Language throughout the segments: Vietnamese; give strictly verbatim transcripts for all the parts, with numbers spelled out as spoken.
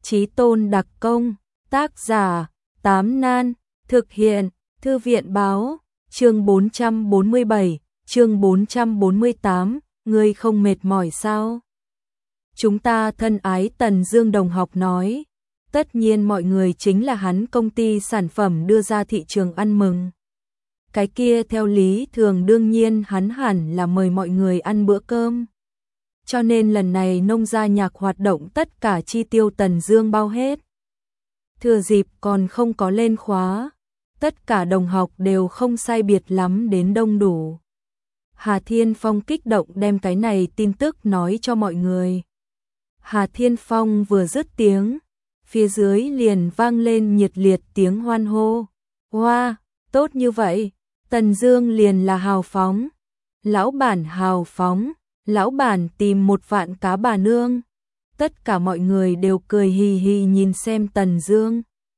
Chí Tôn đặc công, tác giả, Tám Nan, thực hiện, Thư viện báo, chương bốn trăm bốn mươi bảy, chương bốn trăm bốn mươi tám, ngươi không mệt mỏi sao? Chúng ta thân ái Tần Dương đồng học nói, tất nhiên mọi người chính là hắn công ty sản phẩm đưa ra thị trường ăn mừng. Cái kia theo lý thường đương nhiên hắn hẳn là mời mọi người ăn bữa cơm. Cho nên lần này nông gia nhạc hoạt động tất cả chi tiêu Tần Dương bao hết. Thừa dịp còn không có lên khóa, tất cả đồng học đều không sai biệt lắm đến đông đủ. Hà Thiên Phong kích động đem cái này tin tức nói cho mọi người. Hà Thiên Phong vừa dứt tiếng, phía dưới liền vang lên nhiệt liệt tiếng hoan hô. Wow, tốt như vậy, Tần Dương liền là hào phóng. Lão bản hào phóng, lão bản tìm một vạn cá bà nương. Tất cả mọi người đều cười hì hì nhìn xem Tần Dương.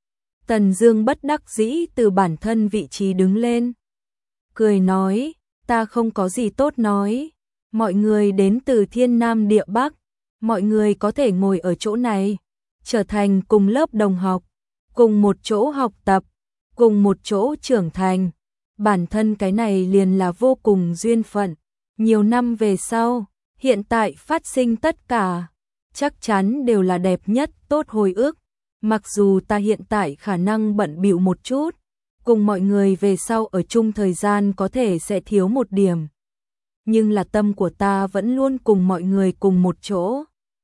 Tần Dương bất đắc dĩ từ bản thân vị trí đứng lên. Cười nói, ta không có gì tốt nói. Mọi người đến từ thiên nam địa bắc. Mọi người có thể ngồi ở chỗ này, trở thành cùng lớp đồng học, cùng một chỗ học tập, cùng một chỗ trưởng thành. Bản thân cái này liền là vô cùng duyên phận. Nhiều năm về sau, hiện tại phát sinh tất cả, chắc chắn đều là đẹp nhất tốt hồi ức. Mặc dù ta hiện tại khả năng bận bịu một chút, cùng mọi người về sau ở chung thời gian có thể sẽ thiếu một điểm. Nhưng là tâm của ta vẫn luôn cùng mọi người cùng một chỗ.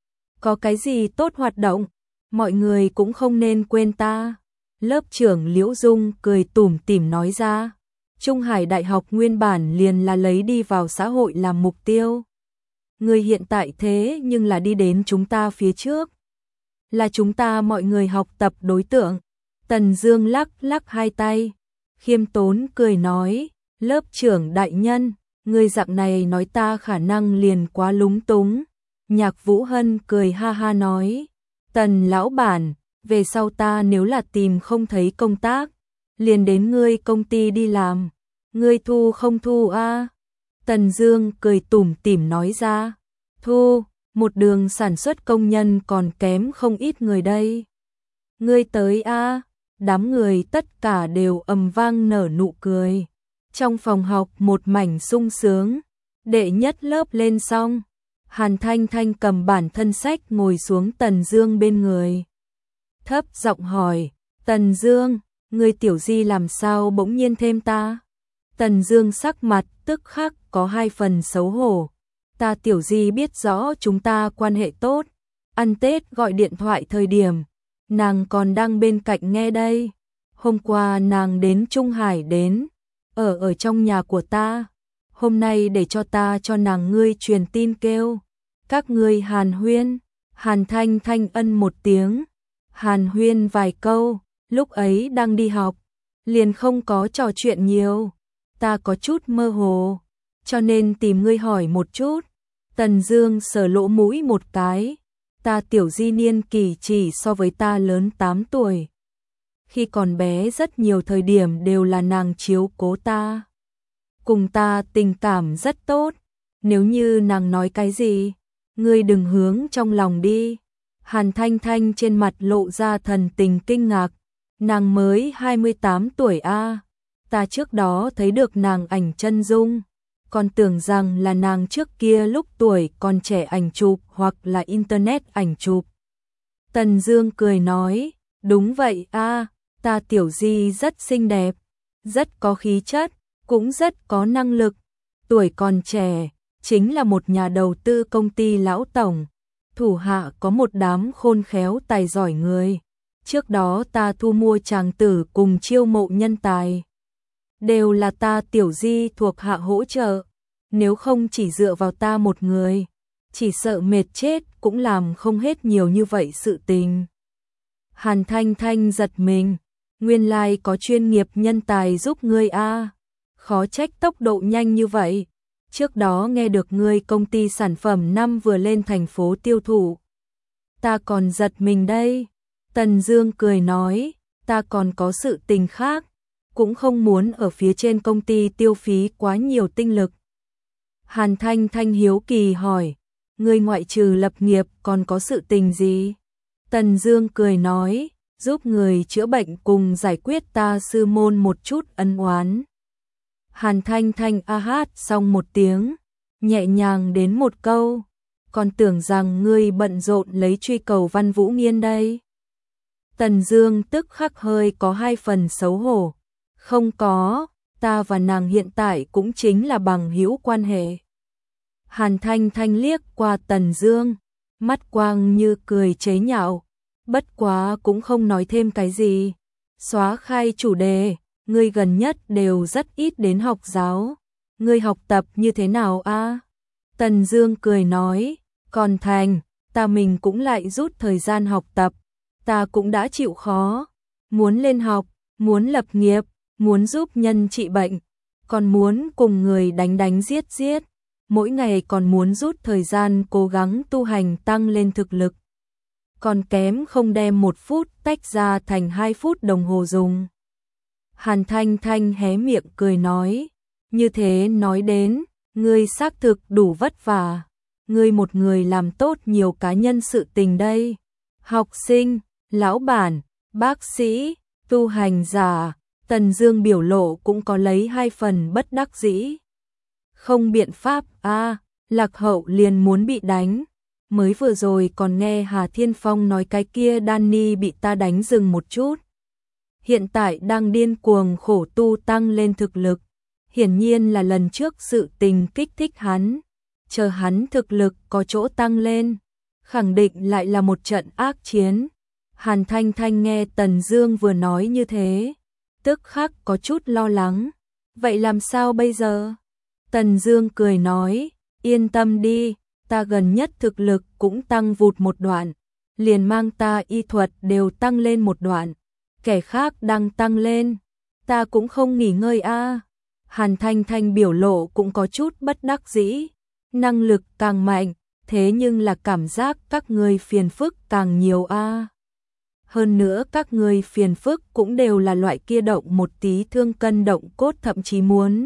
Có cái gì tốt hoạt động, mọi người cũng không nên quên ta. Lớp trưởng Liễu Dung cười tủm tỉm nói ra. Trung Hải Đại học nguyên bản liền là lấy đi vào xã hội làm mục tiêu. Người hiện tại thế nhưng là đi đến chúng ta phía trước. Là chúng ta mọi người học tập đối tượng. Tần Dương lắc lắc hai tay, khiêm tốn cười nói, lớp trưởng đại nhân, người dạng này nói ta khả năng liền quá lúng túng. Nhạc Vũ Hân cười ha ha nói, Tần lão bản, về sau ta nếu là tìm không thấy công tác, liền đến ngươi công ty đi làm, ngươi thu không thu a? Tần Dương cười tủm tỉm nói ra, thu, một đường sản xuất công nhân còn kém không ít người đây. Ngươi tới a? Đám người tất cả đều ầm vang nở nụ cười. Trong phòng học một mảnh sung sướng, đệ nhất lớp lên xong. Hàn Thanh Thanh cầm bản thân sách ngồi xuống Tần Dương bên người. Thấp giọng hỏi, Tần Dương, ngươi tiểu di làm sao bỗng nhiên thêm ta? Tần Dương sắc mặt tức khắc có hai phần xấu hổ. Ta tiểu di biết rõ chúng ta quan hệ tốt. Ăn Tết gọi điện thoại thời điểm, nàng còn đang bên cạnh nghe đây. Hôm qua nàng đến Trung Hải đến, ở ở trong nhà của ta. Hôm nay để cho ta cho nàng ngươi truyền tin kêu. Các ngươi hàn huyên. Hàn Thanh Thanh ân một tiếng. Hàn huyên vài câu, lúc ấy đang đi học. Liền không có trò chuyện nhiều. Ta có chút mơ hồ, cho nên tìm ngươi hỏi một chút. Tần Dương sờ lỗ mũi một cái. Ta tiểu di niên kỳ chỉ so với ta lớn tám tuổi. Khi còn bé rất nhiều thời điểm đều là nàng chiếu cố ta. Cùng ta tình cảm rất tốt. Nếu như nàng nói cái gì, ngươi đừng hướng trong lòng đi. Hàn Thanh Thanh trên mặt lộ ra thần tình kinh ngạc. Nàng mới hai mươi tám tuổi a. Ta trước đó thấy được nàng ảnh chân dung, còn tưởng rằng là nàng trước kia lúc tuổi còn trẻ ảnh chụp hoặc là internet ảnh chụp. Tần Dương cười nói, đúng vậy a, ta tiểu di rất xinh đẹp, rất có khí chất, cũng rất có năng lực, tuổi còn trẻ, chính là một nhà đầu tư công ty lão tổng, thủ hạ có một đám khôn khéo tài giỏi người. Trước đó ta thu mua chàng tử cùng chiêu mộ nhân tài, đều là ta tiểu di thuộc hạ hỗ trợ, nếu không chỉ dựa vào ta một người, chỉ sợ mệt chết cũng làm không hết nhiều như vậy sự tình. Hàn Thanh Thanh giật mình, nguyên lai có chuyên nghiệp nhân tài giúp ngươi a, khó trách tốc độ nhanh như vậy. Trước đó nghe được ngươi công ty sản phẩm năm vừa lên thành phố tiêu thụ, ta còn giật mình đây. Tần Dương cười nói, ta còn có sự tình khác, cũng không muốn ở phía trên công ty tiêu phí quá nhiều tinh lực. Hàn Thanh Thanh hiếu kỳ hỏi, ngươi ngoại trừ lập nghiệp còn có sự tình gì? Tần Dương cười nói, giúp người chữa bệnh cùng giải quyết ta sư môn một chút ân oán. Hàn Thanh Thanh a hát xong một tiếng, nhẹ nhàng đến một câu, còn tưởng rằng ngươi bận rộn lấy truy cầu Văn Vũ Nghiên đây. Tần Dương tức khắc hơi có hai phần xấu hổ, không có, ta và nàng hiện tại cũng chính là bằng hữu quan hệ. Hàn Thanh Thanh liếc qua Tần Dương, mắt quang như cười chế nhạo, bất quá cũng không nói thêm cái gì, xóa khai chủ đề, ngươi gần nhất đều rất ít đến học giáo, ngươi học tập như thế nào a? Tần Dương cười nói, còn thành, ta mình cũng lại rút thời gian học tập, ta cũng đã chịu khó, muốn lên học, muốn lập nghiệp, muốn giúp nhân trị bệnh, còn muốn cùng người đánh đánh giết giết, mỗi ngày còn muốn rút thời gian cố gắng tu hành tăng lên thực lực. Còn kém không đem một phút tách ra thành hai phút đồng hồ dùng. Hàn Thanh Thanh hé miệng cười nói, như thế nói đến, ngươi xác thực đủ vất vả, ngươi một người làm tốt nhiều cá nhân sự tình đây. Học sinh, lão bản, bác sĩ, tu hành giả, Tần Dương biểu lộ cũng có lấy hai phần bất đắc dĩ. Không biện pháp a, lạc hậu liền muốn bị đánh. Mới vừa rồi còn nghe Hà Thiên Phong nói cái kia Danny bị ta đánh dừng một chút. Hiện tại đang điên cuồng khổ tu tăng lên thực lực. Hiển nhiên là lần trước sự tình kích thích hắn. Chờ hắn thực lực có chỗ tăng lên, khẳng định lại là một trận ác chiến. Hàn Thanh Thanh nghe Tần Dương vừa nói như thế, tức khắc có chút lo lắng. Vậy làm sao bây giờ? Tần Dương cười nói, yên tâm đi, ta gần nhất thực lực cũng tăng vụt một đoạn, liền mang ta y thuật đều tăng lên một đoạn, kẻ khác đang tăng lên, ta cũng không nghỉ ngơi a. Hàn Thanh Thanh biểu lộ cũng có chút bất đắc dĩ, năng lực càng mạnh, thế nhưng là cảm giác các ngươi phiền phức càng nhiều a. Hơn nữa các ngươi phiền phức cũng đều là loại kia động một tí thương cân động cốt, thậm chí muốn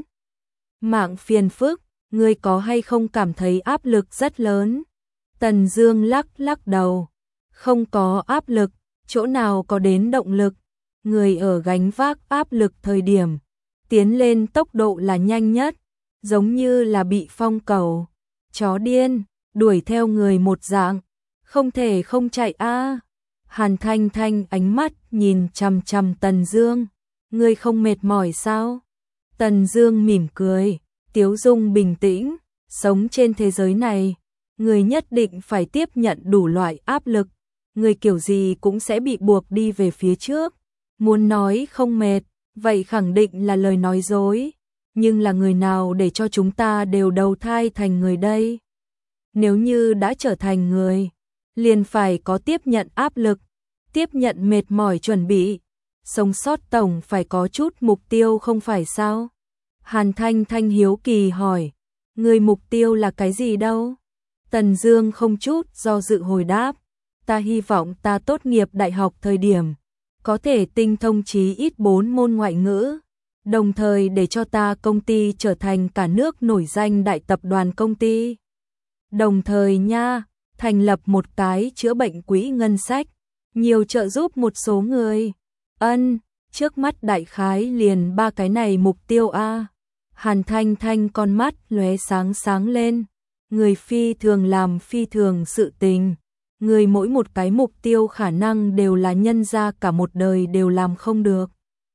mạng phiền phức, ngươi có hay không cảm thấy áp lực rất lớn? Tần Dương lắc lắc đầu, không có áp lực, chỗ nào có đến động lực, người ở gánh vác áp lực thời điểm, tiến lên tốc độ là nhanh nhất, giống như là bị phong cầu, chó điên, đuổi theo người một dạng, không thể không chạy a. Hàn Thanh Thanh ánh mắt nhìn chằm chằm Tần Dương, ngươi không mệt mỏi sao? Tần Dương mỉm cười, tiếu dung bình tĩnh, sống trên thế giới này, người nhất định phải tiếp nhận đủ loại áp lực, người kiểu gì cũng sẽ bị buộc đi về phía trước. Muốn nói không mệt, vậy khẳng định là lời nói dối, nhưng là người nào để cho chúng ta đều đầu thai thành người đây? Nếu như đã trở thành người, liền phải có tiếp nhận áp lực, tiếp nhận mệt mỏi chuẩn bị, sống sót tổng phải có chút mục tiêu không phải sao? Hàn Thanh Thanh hiếu kỳ hỏi, người mục tiêu là cái gì đâu? Tần Dương không chút do dự hồi đáp, ta hy vọng ta tốt nghiệp đại học thời điểm, có thể tinh thông chí ít bốn môn ngoại ngữ, đồng thời để cho ta công ty trở thành cả nước nổi danh đại tập đoàn công ty. Đồng thời nha, thành lập một cái chữa bệnh quỹ ngân sách, nhiều trợ giúp một số người. Ân, trước mắt đại khái liền ba cái này mục tiêu a. Hàn Thanh Thanh con mắt lóe sáng sáng lên, người phi thường làm phi thường sự tình, người mỗi một cái mục tiêu khả năng đều là nhân ra cả một đời đều làm không được.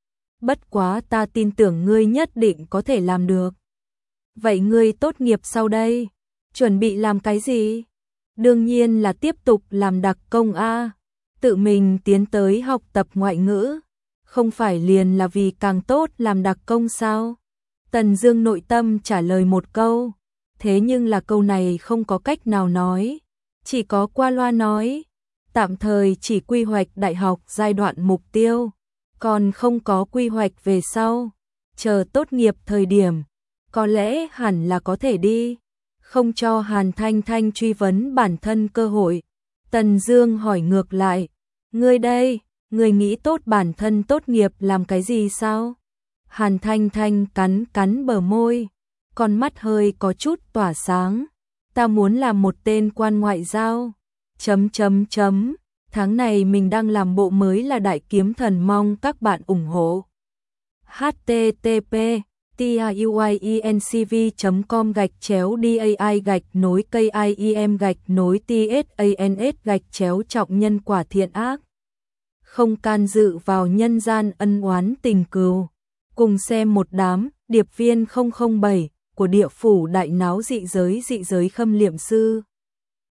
Bất quá ta tin tưởng ngươi nhất định có thể làm được. Vậy ngươi tốt nghiệp sau đây, chuẩn bị làm cái gì? Đương nhiên là tiếp tục làm đặc công a, tự mình tiến tới học tập ngoại ngữ, không phải liền là vì càng tốt làm đặc công sao? Tần Dương nội tâm trả lời một câu, thế nhưng là câu này không có cách nào nói, chỉ có qua loa nói, tạm thời chỉ quy hoạch đại học giai đoạn mục tiêu, còn không có quy hoạch về sau, chờ tốt nghiệp thời điểm, có lẽ hẳn là có thể đi. Không cho Hàn Thanh Thanh truy vấn bản thân cơ hội, Tần Dương hỏi ngược lại, ngươi đây, ngươi nghĩ tốt bản thân tốt nghiệp làm cái gì sao? Hàn Thanh Thanh cắn cắn bờ môi, con mắt hơi có chút tỏa sáng, ta muốn làm một tên quan ngoại giao, chấm chấm chấm, tháng này mình đang làm bộ mới là Đại Kiếm Thần, mong các bạn ủng hộ. h t t p tiuyencv chấm com gạch chéo dai gạch nối kim gạch nối tsans gạch chéo trọng nhân quả thiện ác. Không can dự vào nhân gian ân oán tình cừu. Cùng xem một đám điệp viên không không bảy của địa phủ đại náo dị giới dị giới Khâm Liệm Sư.